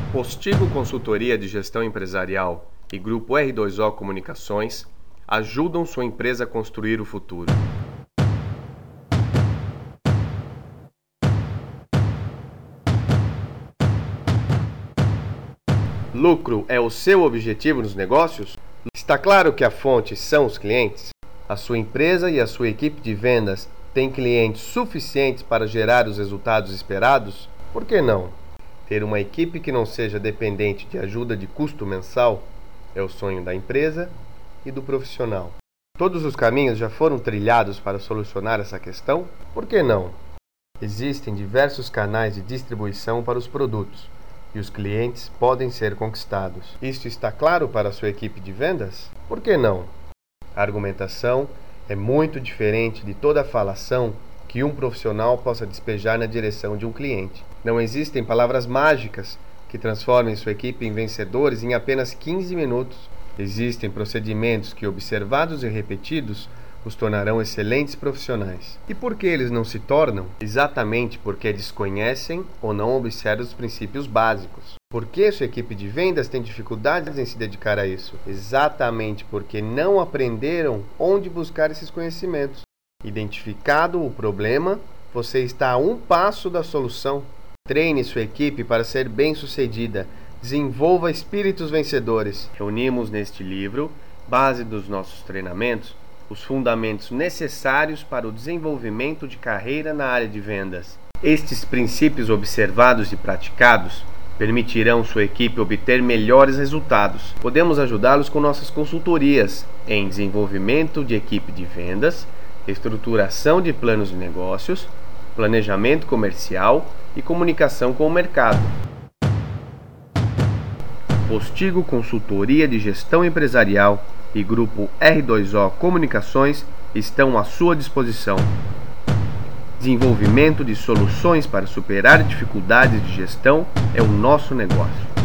Postigo Consultoria de Gestão Empresarial e Grupo R2O Comunicações ajudam sua empresa a construir o futuro. Lucro é o seu objetivo nos negócios? Está claro que a fonte são os clientes? A sua empresa e a sua equipe de vendas têm clientes suficientes para gerar os resultados esperados? Por que não? Ter uma equipe que não seja dependente de ajuda de custo mensal é o sonho da empresa e do profissional. Todos os caminhos já foram trilhados para solucionar essa questão? Por que não? Existem diversos canais de distribuição para os produtos e os clientes podem ser conquistados. Isto está claro para a sua equipe de vendas? Por que não? A argumentação é muito diferente de toda a falação que um profissional possa despejar na direção de um cliente. Não existem palavras mágicas que transformem sua equipe em vencedores em apenas 15 minutos. Existem procedimentos que, observados e repetidos, os tornarão excelentes profissionais. E por que eles não se tornam? Exatamente porque desconhecem ou não observam os princípios básicos. Por que sua equipe de vendas tem dificuldades em se dedicar a isso? Exatamente porque não aprenderam onde buscar esses conhecimentos. Identificado o problema, você está a um passo da solução. Treine sua equipe para ser bem-sucedida. Desenvolva espíritos vencedores. Reunimos neste livro, base dos nossos treinamentos, os fundamentos necessários para o desenvolvimento de carreira na área de vendas. Estes princípios observados e praticados permitirão sua equipe obter melhores resultados. Podemos ajudá-los com nossas consultorias em desenvolvimento de equipe de vendas, estruturação de planos de negócios, planejamento comercial e comunicação com o mercado. Postigo Consultoria de Gestão Empresarial e Grupo R2O Comunicações estão à sua disposição. Desenvolvimento de soluções para superar dificuldades de gestão é o nosso negócio.